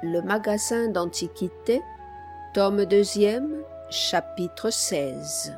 Le magasin d'Antiquités, tome 2e, chapitre 16.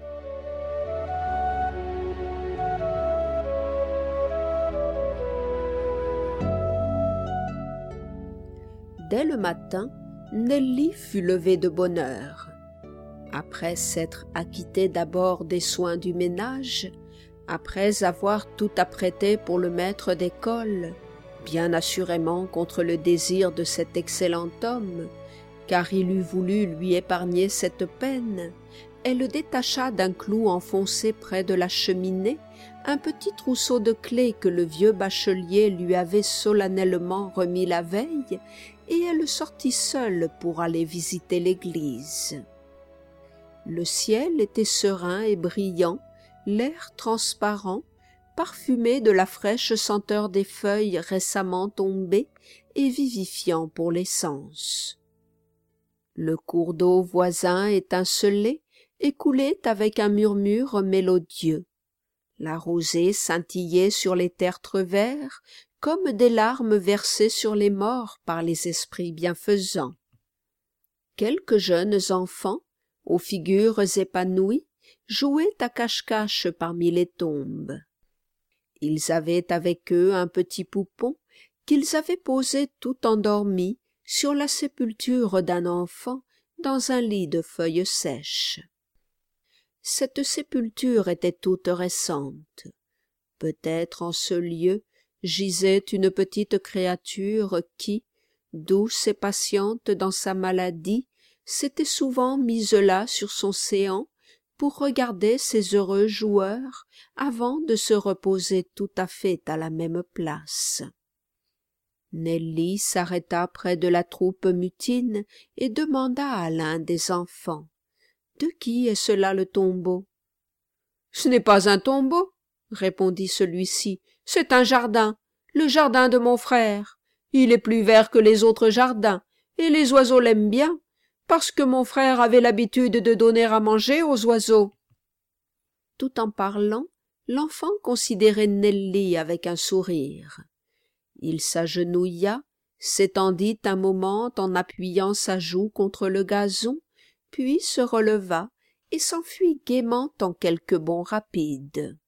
Dès le matin, Nelly fut levée de bonne heure. Après s'être acquittée d'abord des soins du ménage, après avoir tout apprêté pour le maître d'école, bien assurément contre le désir de cet excellent homme, car il eût voulu lui épargner cette peine, elle détacha d'un clou enfoncé près de la cheminée un petit trousseau de clefs que le vieux bachelier lui avait solennellement remis la veille, et elle sortit seule pour aller visiter l'église. Le ciel était serein et brillant, l'air transparent, parfumé de la fraîche senteur des feuilles récemment tombées et vivifiant pour les sens. Le cours d'eau voisin étincelait et coulait avec un murmure mélodieux. La rosée scintillait sur les tertres verts comme des larmes versées sur les morts par les esprits bienfaisants. Quelques jeunes enfants, aux figures épanouies, jouaient à cache-cache parmi les tombes. Ils avaient avec eux un petit poupon qu'ils avaient posé tout endormi sur la sépulture d'un enfant dans un lit de feuilles sèches. Cette sépulture était toute récente. Peut-être en ce lieu gisait une petite créature qui, douce et patiente dans sa maladie, s'était souvent mise là sur son séant pour regarder ces heureux joueurs avant de se reposer tout à fait à la même place. Nelly s'arrêta près de la troupe mutine et demanda à l'un des enfants: « De qui est cela le tombeau ?»« Ce n'est pas un tombeau, » répondit celui-ci, « c'est un jardin, le jardin de mon frère. Il est plus vert que les autres jardins, et les oiseaux l'aiment bien, parce que mon frère avait l'habitude de donner à manger aux oiseaux. » Tout en parlant, l'enfant considérait Nelly avec un sourire. Il s'agenouilla, s'étendit un moment en appuyant sa joue contre le gazon, puis se releva et s'enfuit gaiement en quelques bonds rapides.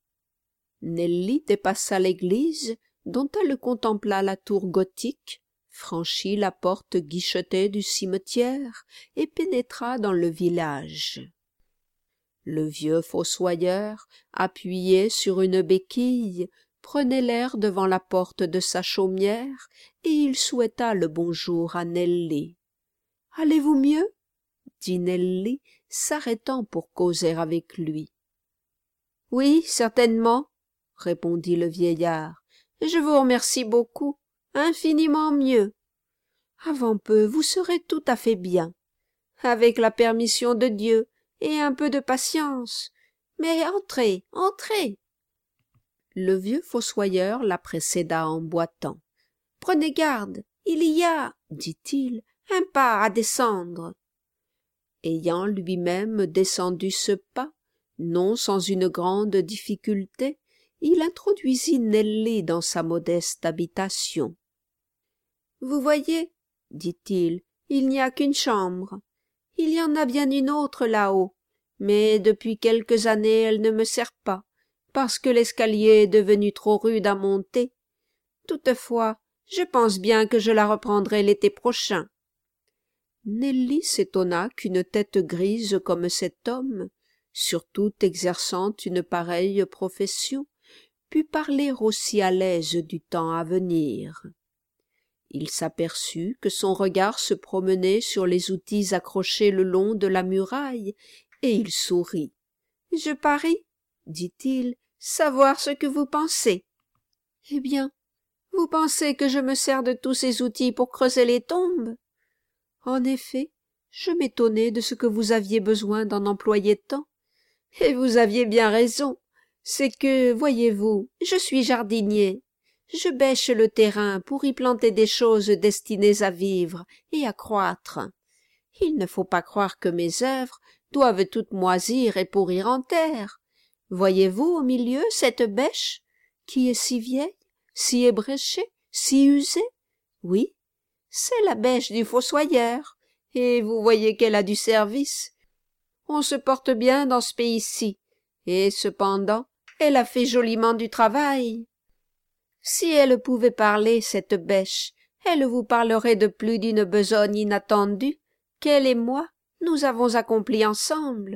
Nelly dépassa l'église, dont elle contempla la tour gothique, franchit la porte guichetée du cimetière et pénétra dans le village. Le vieux fossoyeur, appuyé sur une béquille, prenait l'air devant la porte de sa chaumière et il souhaita le bonjour à Nelly. « Allez-vous mieux ?» dit Nelly, s'arrêtant pour causer avec lui. « Oui, certainement, » répondit le vieillard. « Je vous remercie beaucoup, infiniment mieux. Avant peu, vous serez tout à fait bien, avec la permission de Dieu et un peu de patience. Mais entrez, entrez. » Le vieux fossoyeur la précéda en boitant. « Prenez garde, il y a, dit-il, un pas à descendre. » Ayant lui-même descendu ce pas, non sans une grande difficulté, il introduisit Nelly dans sa modeste habitation. « Vous voyez, dit-il, il n'y a qu'une chambre. Il y en a bien une autre là-haut, mais depuis quelques années elle ne me sert pas, parce que l'escalier est devenu trop rude à monter. Toutefois, je pense bien que je la reprendrai l'été prochain. » Nelly s'étonna qu'une tête grise comme cet homme, surtout exerçant une pareille profession, pût parler aussi à l'aise du temps à venir. Il s'aperçut que son regard se promenait sur les outils accrochés le long de la muraille, et il sourit. « Je parie, dit-il, savoir ce que vous pensez. »« Eh bien, vous pensez que je me sers de tous ces outils pour creuser les tombes ? En effet, je m'étonnais de ce que vous aviez besoin d'en employer tant. Et vous aviez bien raison. C'est que, voyez-vous, je suis jardinier. Je bêche le terrain pour y planter des choses destinées à vivre et à croître. Il ne faut pas croire que mes œuvres doivent toutes moisir et pourrir en terre. Voyez-vous au milieu cette bêche, qui est si vieille, si ébréchée, si usée? Oui, c'est la bêche du fossoyeur, et vous voyez qu'elle a du service. On se porte bien dans ce pays-ci, et cependant, elle a fait joliment du travail. Si elle pouvait parler, cette bêche, elle vous parlerait de plus d'une besogne inattendue qu'elle et moi, nous avons accomplie ensemble.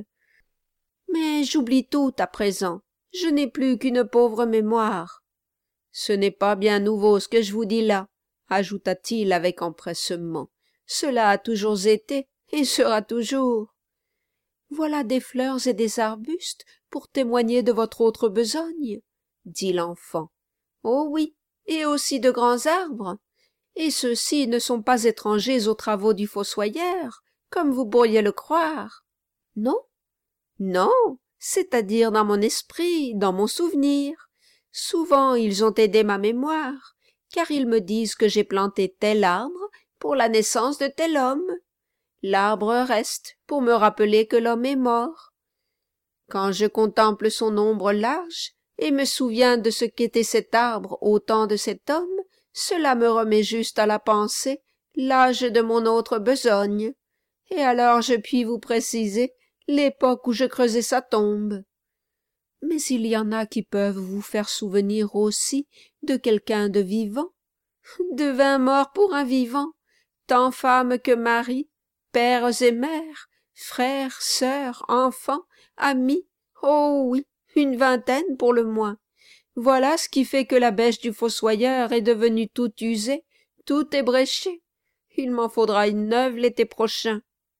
Mais j'oublie tout à présent, je n'ai plus qu'une pauvre mémoire. Ce n'est pas bien nouveau ce que je vous dis là, ajouta-t-il avec empressement. Cela a toujours été et sera toujours. Voilà des fleurs et des arbustes pour témoigner de votre autre besogne, dit l'enfant. Oh oui, et aussi de grands arbres. Et ceux-ci ne sont pas étrangers aux travaux du fossoyeur, comme vous pourriez le croire. Non, non, c'est-à-dire dans mon esprit, dans mon souvenir. Souvent ils ont aidé ma mémoire, car ils me disent que j'ai planté tel arbre pour la naissance de tel homme. L'arbre reste pour me rappeler que l'homme est mort. Quand je contemple son ombre large et me souviens de ce qu'était cet arbre au temps de cet homme, cela me remet juste à la pensée l'âge de mon autre besogne, et alors je puis vous préciser l'époque où je creusais sa tombe. Mais il y en a qui peuvent vous faire souvenir aussi de quelqu'un de vivant, de 20 morts pour un vivant, tant femmes que maris, pères et mères, frères, sœurs, enfants, amis, oh oui, une vingtaine pour le moins. Voilà ce qui fait que la bêche du fossoyeur est devenue toute usée, toute ébréchée. Il m'en faudra une neuve l'été prochain.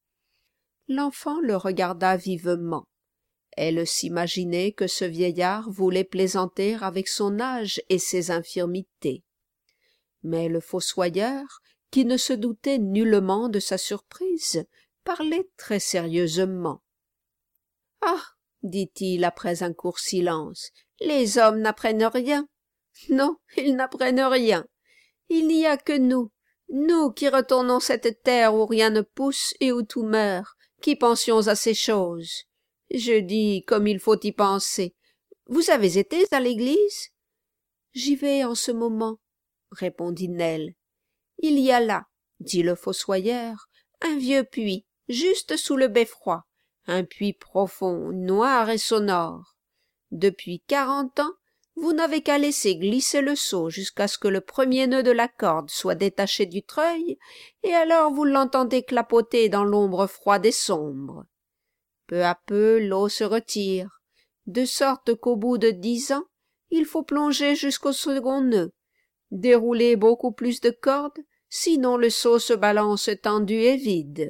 L'enfant le regarda vivement. Elle s'imaginait que ce vieillard voulait plaisanter avec son âge et ses infirmités. Mais le fossoyeur, qui ne se doutait nullement de sa surprise, parlait très sérieusement. « Ah, dit-il après un court silence, les hommes n'apprennent rien. Non, ils n'apprennent rien. Il n'y a que nous qui retournons cette terre où rien ne pousse et où tout meurt, qui pensions à ces choses. Je dis comme il faut y penser. Vous avez été à l'église? J'y vais en ce moment, répondit Nell. Il y a là, dit le fossoyeur, un vieux puits, juste sous le beffroi, un puits profond, noir et sonore. Depuis 40 ans, vous n'avez qu'à laisser glisser le seau jusqu'à ce que le premier nœud de la corde soit détaché du treuil, et alors vous l'entendez clapoter dans l'ombre froide et sombre. Peu à peu, l'eau se retire, de sorte qu'au bout de 10 ans, il faut plonger jusqu'au second nœud, dérouler beaucoup plus de cordes, sinon le seau se balance tendu et vide.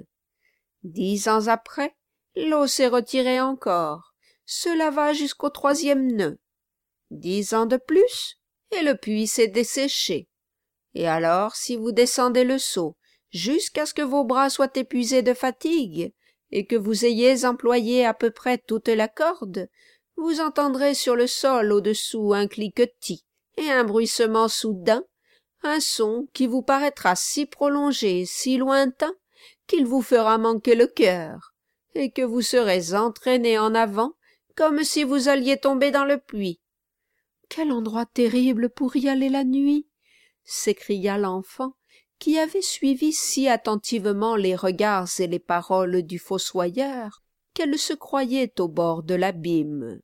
10 ans après, l'eau s'est retirée encore, cela va jusqu'au 3e nœud. 10 ans de plus, et le puits s'est desséché. Et alors, si vous descendez le seau jusqu'à ce que vos bras soient épuisés de fatigue, et que vous ayez employé à peu près toute la corde, vous entendrez sur le sol au-dessous un cliquetis et un bruissement soudain, un son qui vous paraîtra si prolongé, si lointain, qu'il vous fera manquer le cœur, et que vous serez entraîné en avant comme si vous alliez tomber dans le puits. « Quel endroit terrible pour y aller la nuit !» s'écria l'enfant, qui avait suivi si attentivement les regards et les paroles du fossoyeur qu'elle se croyait au bord de l'abîme.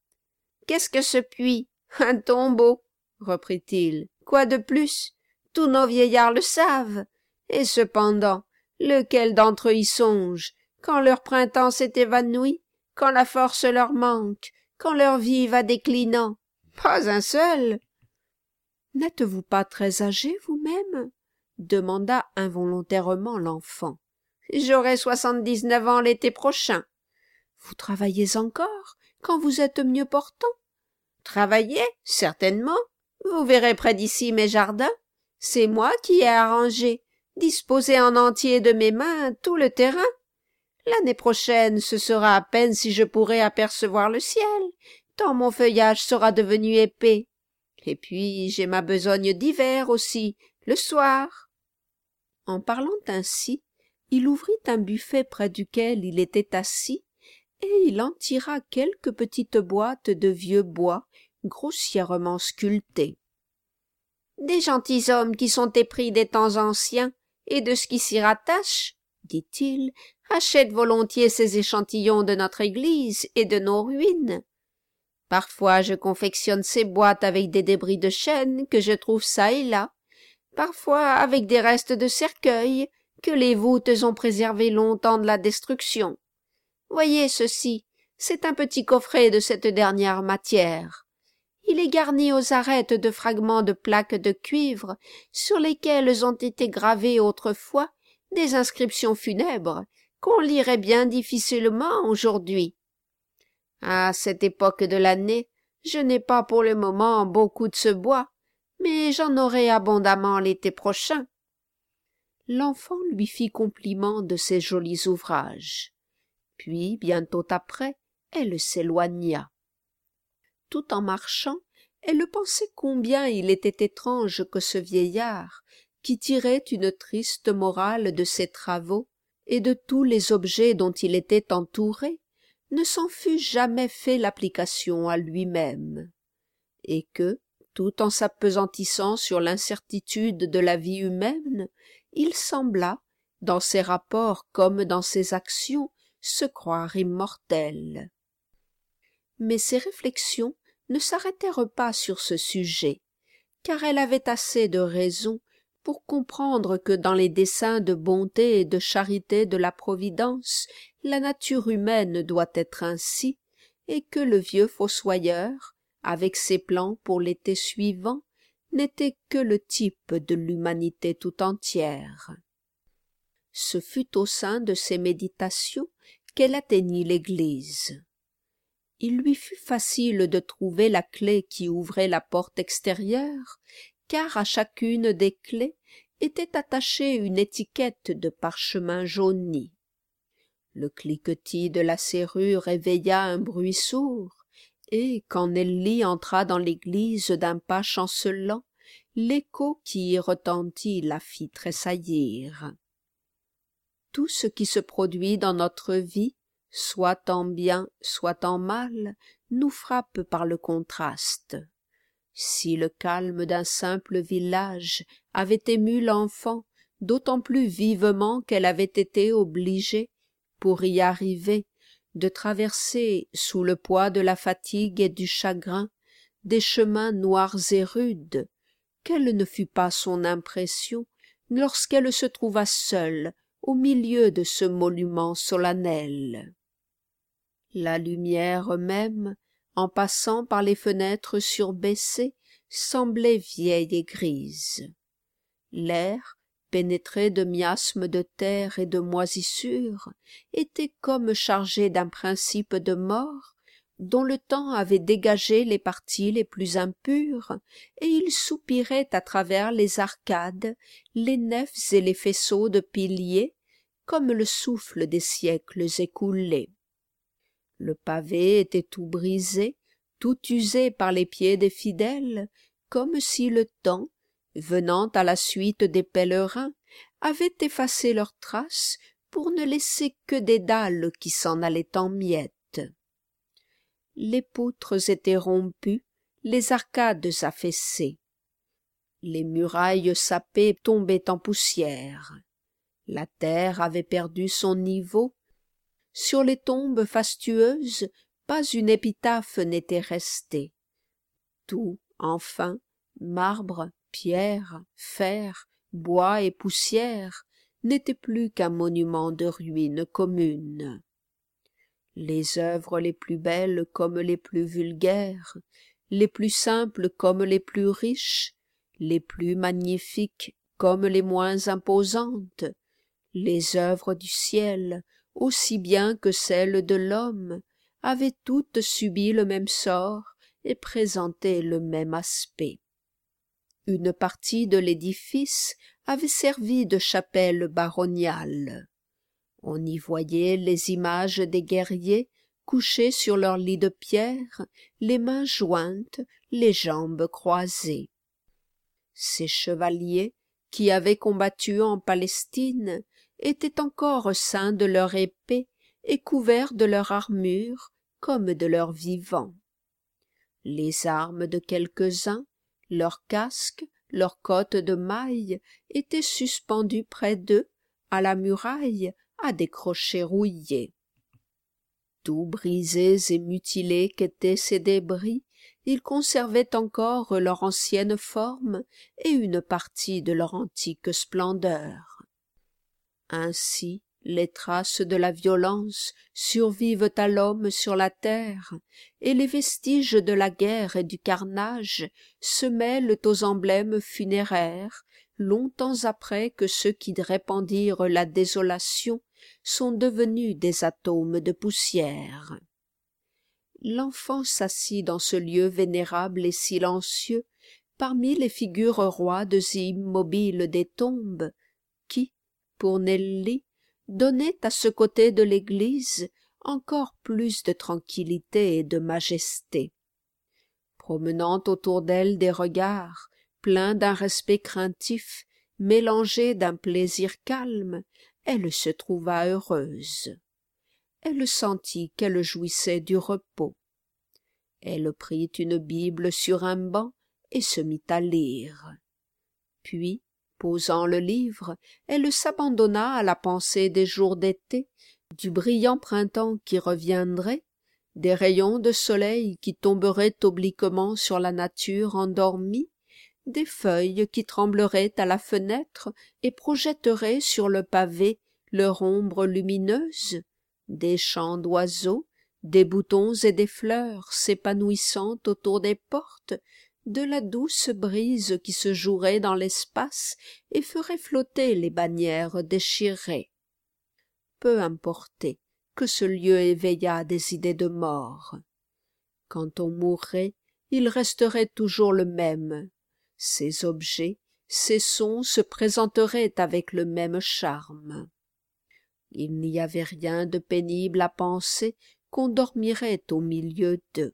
« Qu'est-ce que ce puits? Un tombeau, reprit-il. Quoi de plus? Tous nos vieillards le savent. Et cependant, lequel d'entre eux y songe, quand leur printemps s'est évanoui, quand la force leur manque, quand leur vie va déclinant? Pas un seul. N'êtes-vous pas très âgé vous-même? Demanda involontairement l'enfant. J'aurai 79 ans l'été prochain. Vous travaillez encore quand vous êtes mieux portant? Travailler, certainement. Vous verrez près d'ici mes jardins. C'est moi qui ai arrangé, disposé en entier de mes mains tout le terrain. L'année prochaine, ce sera à peine si je pourrai apercevoir le ciel, tant mon feuillage sera devenu épais. Et puis j'ai ma besogne d'hiver aussi, le soir. En parlant ainsi, il ouvrit un buffet près duquel il était assis, et il en tira quelques petites boîtes de vieux bois grossièrement sculptés. « Des gentilshommes qui sont épris des temps anciens, et de ce qui s'y rattache, dit-il, achète volontiers ces échantillons de notre église et de nos ruines. Parfois je confectionne ces boîtes avec des débris de chêne que je trouve çà et là, parfois avec des restes de cercueils que les voûtes ont préservés longtemps de la destruction. Voyez ceci, c'est un petit coffret de cette dernière matière. Il est garni aux arêtes de fragments de plaques de cuivre sur lesquelles ont été gravées autrefois des inscriptions funèbres qu'on lirait bien difficilement aujourd'hui. À cette époque de l'année, je n'ai pas pour le moment beaucoup de ce bois, mais j'en aurai abondamment l'été prochain. L'enfant lui fit compliment de ses jolis ouvrages. Puis, bientôt après, elle s'éloigna. Tout en marchant, elle pensait combien il était étrange que ce vieillard, qui tirait une triste morale de ses travaux et de tous les objets dont il était entouré, ne s'en fût jamais fait l'application à lui-même, et que, tout en s'apesantissant sur l'incertitude de la vie humaine, il sembla, dans ses rapports comme dans ses actions, se croire immortel. Mais ses réflexions ne s'arrêtèrent pas sur ce sujet, car elle avait assez de raison pour comprendre que dans les desseins de bonté et de charité de la Providence, la nature humaine doit être ainsi, et que le vieux fossoyeur, avec ses plans pour l'été suivant, n'était que le type de l'humanité tout entière. Ce fut au sein de ces méditations qu'elle atteignit l'église. Il lui fut facile de trouver la clef qui ouvrait la porte extérieure, car à chacune des clefs était attachée une étiquette de parchemin jauni. Le cliquetis de la serrure éveilla un bruit sourd, et quand Nelly entra dans l'église d'un pas chancelant, l'écho qui y retentit la fit tressaillir. Tout ce qui se produit dans notre vie, soit en bien, soit en mal, nous frappe par le contraste. Si le calme d'un simple village avait ému l'enfant d'autant plus vivement qu'elle avait été obligée, pour y arriver, de traverser, sous le poids de la fatigue et du chagrin, des chemins noirs et rudes, quelle ne fut pas son impression lorsqu'elle se trouva seule au milieu de ce monument solennel. La lumière même, en passant par les fenêtres surbaissées, semblait vieille et grise. L'air, pénétré de miasmes de terre et de moisissures, était comme chargé d'un principe de mort, dont le temps avait dégagé les parties les plus impures, et il soupirait à travers les arcades, les nefs et les faisceaux de piliers, comme le souffle des siècles écoulés. Le pavé était tout brisé, tout usé par les pieds des fidèles, comme si le temps, venant à la suite des pèlerins, avait effacé leurs traces pour ne laisser que des dalles qui s'en allaient en miettes. Les poutres étaient rompues, les arcades affaissées. Les murailles sapées tombaient en poussière. La terre avait perdu son niveau. Sur les tombes fastueuses, pas une épitaphe n'était restée. Tout, enfin, marbre, pierre, fer, bois et poussière, n'était plus qu'un monument de ruines communes. Les œuvres les plus belles comme les plus vulgaires, les plus simples comme les plus riches, les plus magnifiques comme les moins imposantes, les œuvres du ciel, aussi bien que celles de l'homme, avaient toutes subi le même sort et présentaient le même aspect. Une partie de l'édifice avait servi de chapelle baroniale. On y voyait les images des guerriers couchés sur leur lit de pierre, les mains jointes, les jambes croisées. Ces chevaliers, qui avaient combattu en Palestine, étaient encore ceints de leur épée et couverts de leur armure comme de leur vivant. Les armes de quelques-uns, leurs casques, leurs cottes de mailles étaient suspendues près d'eux, à la muraille, à des crochets rouillés. Tout brisés et mutilés qu'étaient ces débris, ils conservaient encore leur ancienne forme et une partie de leur antique splendeur. Ainsi, les traces de la violence survivent à l'homme sur la terre, et les vestiges de la guerre et du carnage se mêlent aux emblèmes funéraires, longtemps après que ceux qui répandirent la désolation sont devenus des atomes de poussière. L'enfant s'assit dans ce lieu vénérable et silencieux, parmi les figures roides et immobiles des tombes, qui, pour Nelly, donnaient à ce côté de l'église encore plus de tranquillité et de majesté. Promenant autour d'elle des regards, pleins d'un respect craintif, mélangés d'un plaisir calme, elle se trouva heureuse. Elle sentit qu'elle jouissait du repos. Elle prit une Bible sur un banc et se mit à lire. Puis, posant le livre, elle s'abandonna à la pensée des jours d'été, du brillant printemps qui reviendrait, des rayons de soleil qui tomberaient obliquement sur la nature endormie, des feuilles qui trembleraient à la fenêtre et projetteraient sur le pavé leur ombre lumineuse, des chants d'oiseaux, des boutons et des fleurs s'épanouissant autour des portes, de la douce brise qui se jouerait dans l'espace et ferait flotter les bannières déchirées. Peu importait que ce lieu éveillât des idées de mort. Quand on mourrait, il resterait toujours le même. Ces objets, ces sons se présenteraient avec le même charme. Il n'y avait rien de pénible à penser qu'on dormirait au milieu d'eux.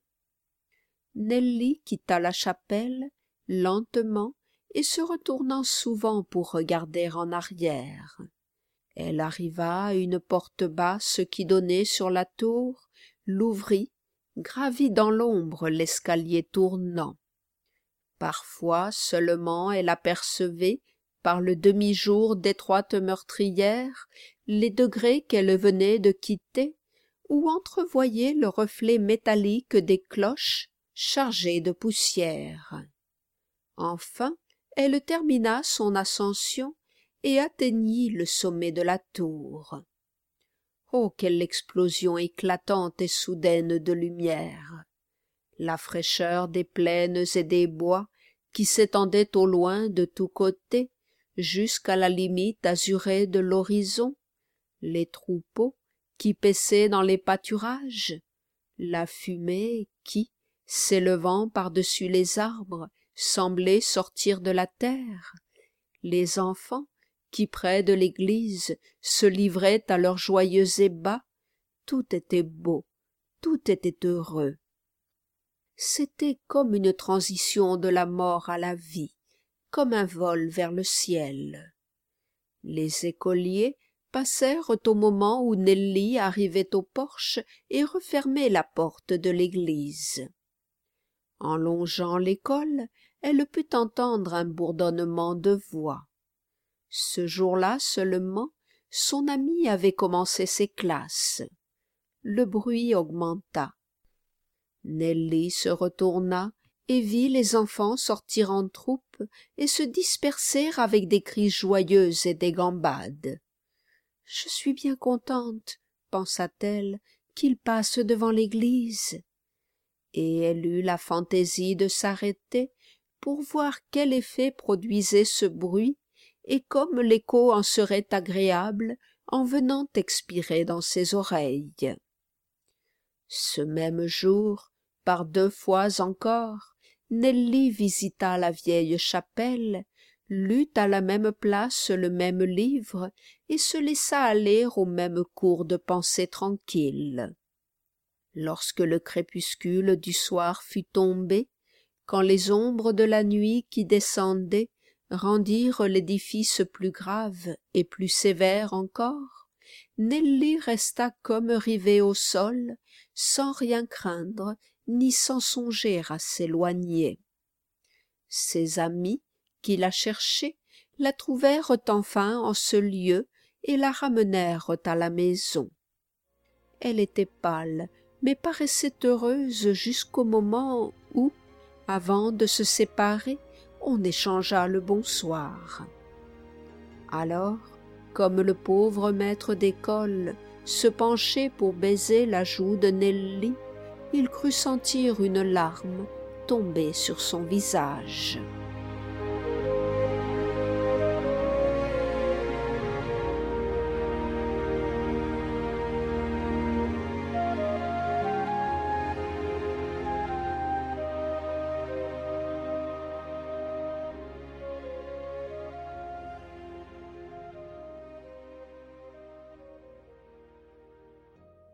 Nelly quitta la chapelle, lentement, et se retournant souvent pour regarder en arrière. Elle arriva à une porte basse qui donnait sur la tour, l'ouvrit, gravit dans l'ombre l'escalier tournant. Parfois seulement elle apercevait, par le demi-jour d'étroites meurtrières, les degrés qu'elle venait de quitter, ou entrevoyait le reflet métallique des cloches chargées de poussière. Enfin, elle termina son ascension et atteignit le sommet de la tour. Oh, quelle explosion éclatante et soudaine de lumière! La fraîcheur des plaines et des bois qui s'étendaient au loin de tous côtés jusqu'à la limite azurée de l'horizon, les troupeaux qui paissaient dans les pâturages, la fumée qui, s'élevant par-dessus les arbres, semblait sortir de la terre, les enfants qui, près de l'église, se livraient à leurs joyeux ébats, tout était beau, tout était heureux. C'était comme une transition de la mort à la vie, comme un vol vers le ciel. Les écoliers passèrent au moment où Nelly arrivait au porche et refermait la porte de l'église. En longeant l'école, elle put entendre un bourdonnement de voix. Ce jour-là seulement, son amie avait commencé ses classes. Le bruit augmenta. Nelly se retourna et vit les enfants sortir en troupe et se disperser avec des cris joyeux et des gambades. « Je suis bien contente, » pensa-t-elle, « qu'ils passent devant l'église. » Et elle eut la fantaisie de s'arrêter pour voir quel effet produisait ce bruit et comme l'écho en serait agréable en venant expirer dans ses oreilles. Ce même jour, par 2 fois encore, Nelly visita la vieille chapelle, lut à la même place le même livre et se laissa aller au même cours de pensée tranquille. Lorsque le crépuscule du soir fut tombé, quand les ombres de la nuit qui descendaient rendirent l'édifice plus grave et plus sévère encore, Nelly resta comme rivée au sol, sans rien craindre, ni sans songer à s'éloigner. Ses amis, qui la cherchaient la trouvèrent enfin en ce lieu et la ramenèrent à la maison. Elle était pâle, mais paraissait heureuse jusqu'au moment où, avant de se séparer, on échangea le bonsoir. Alors, comme le pauvre maître d'école se penchait pour baiser la joue de Nelly, il crut sentir une larme tomber sur son visage.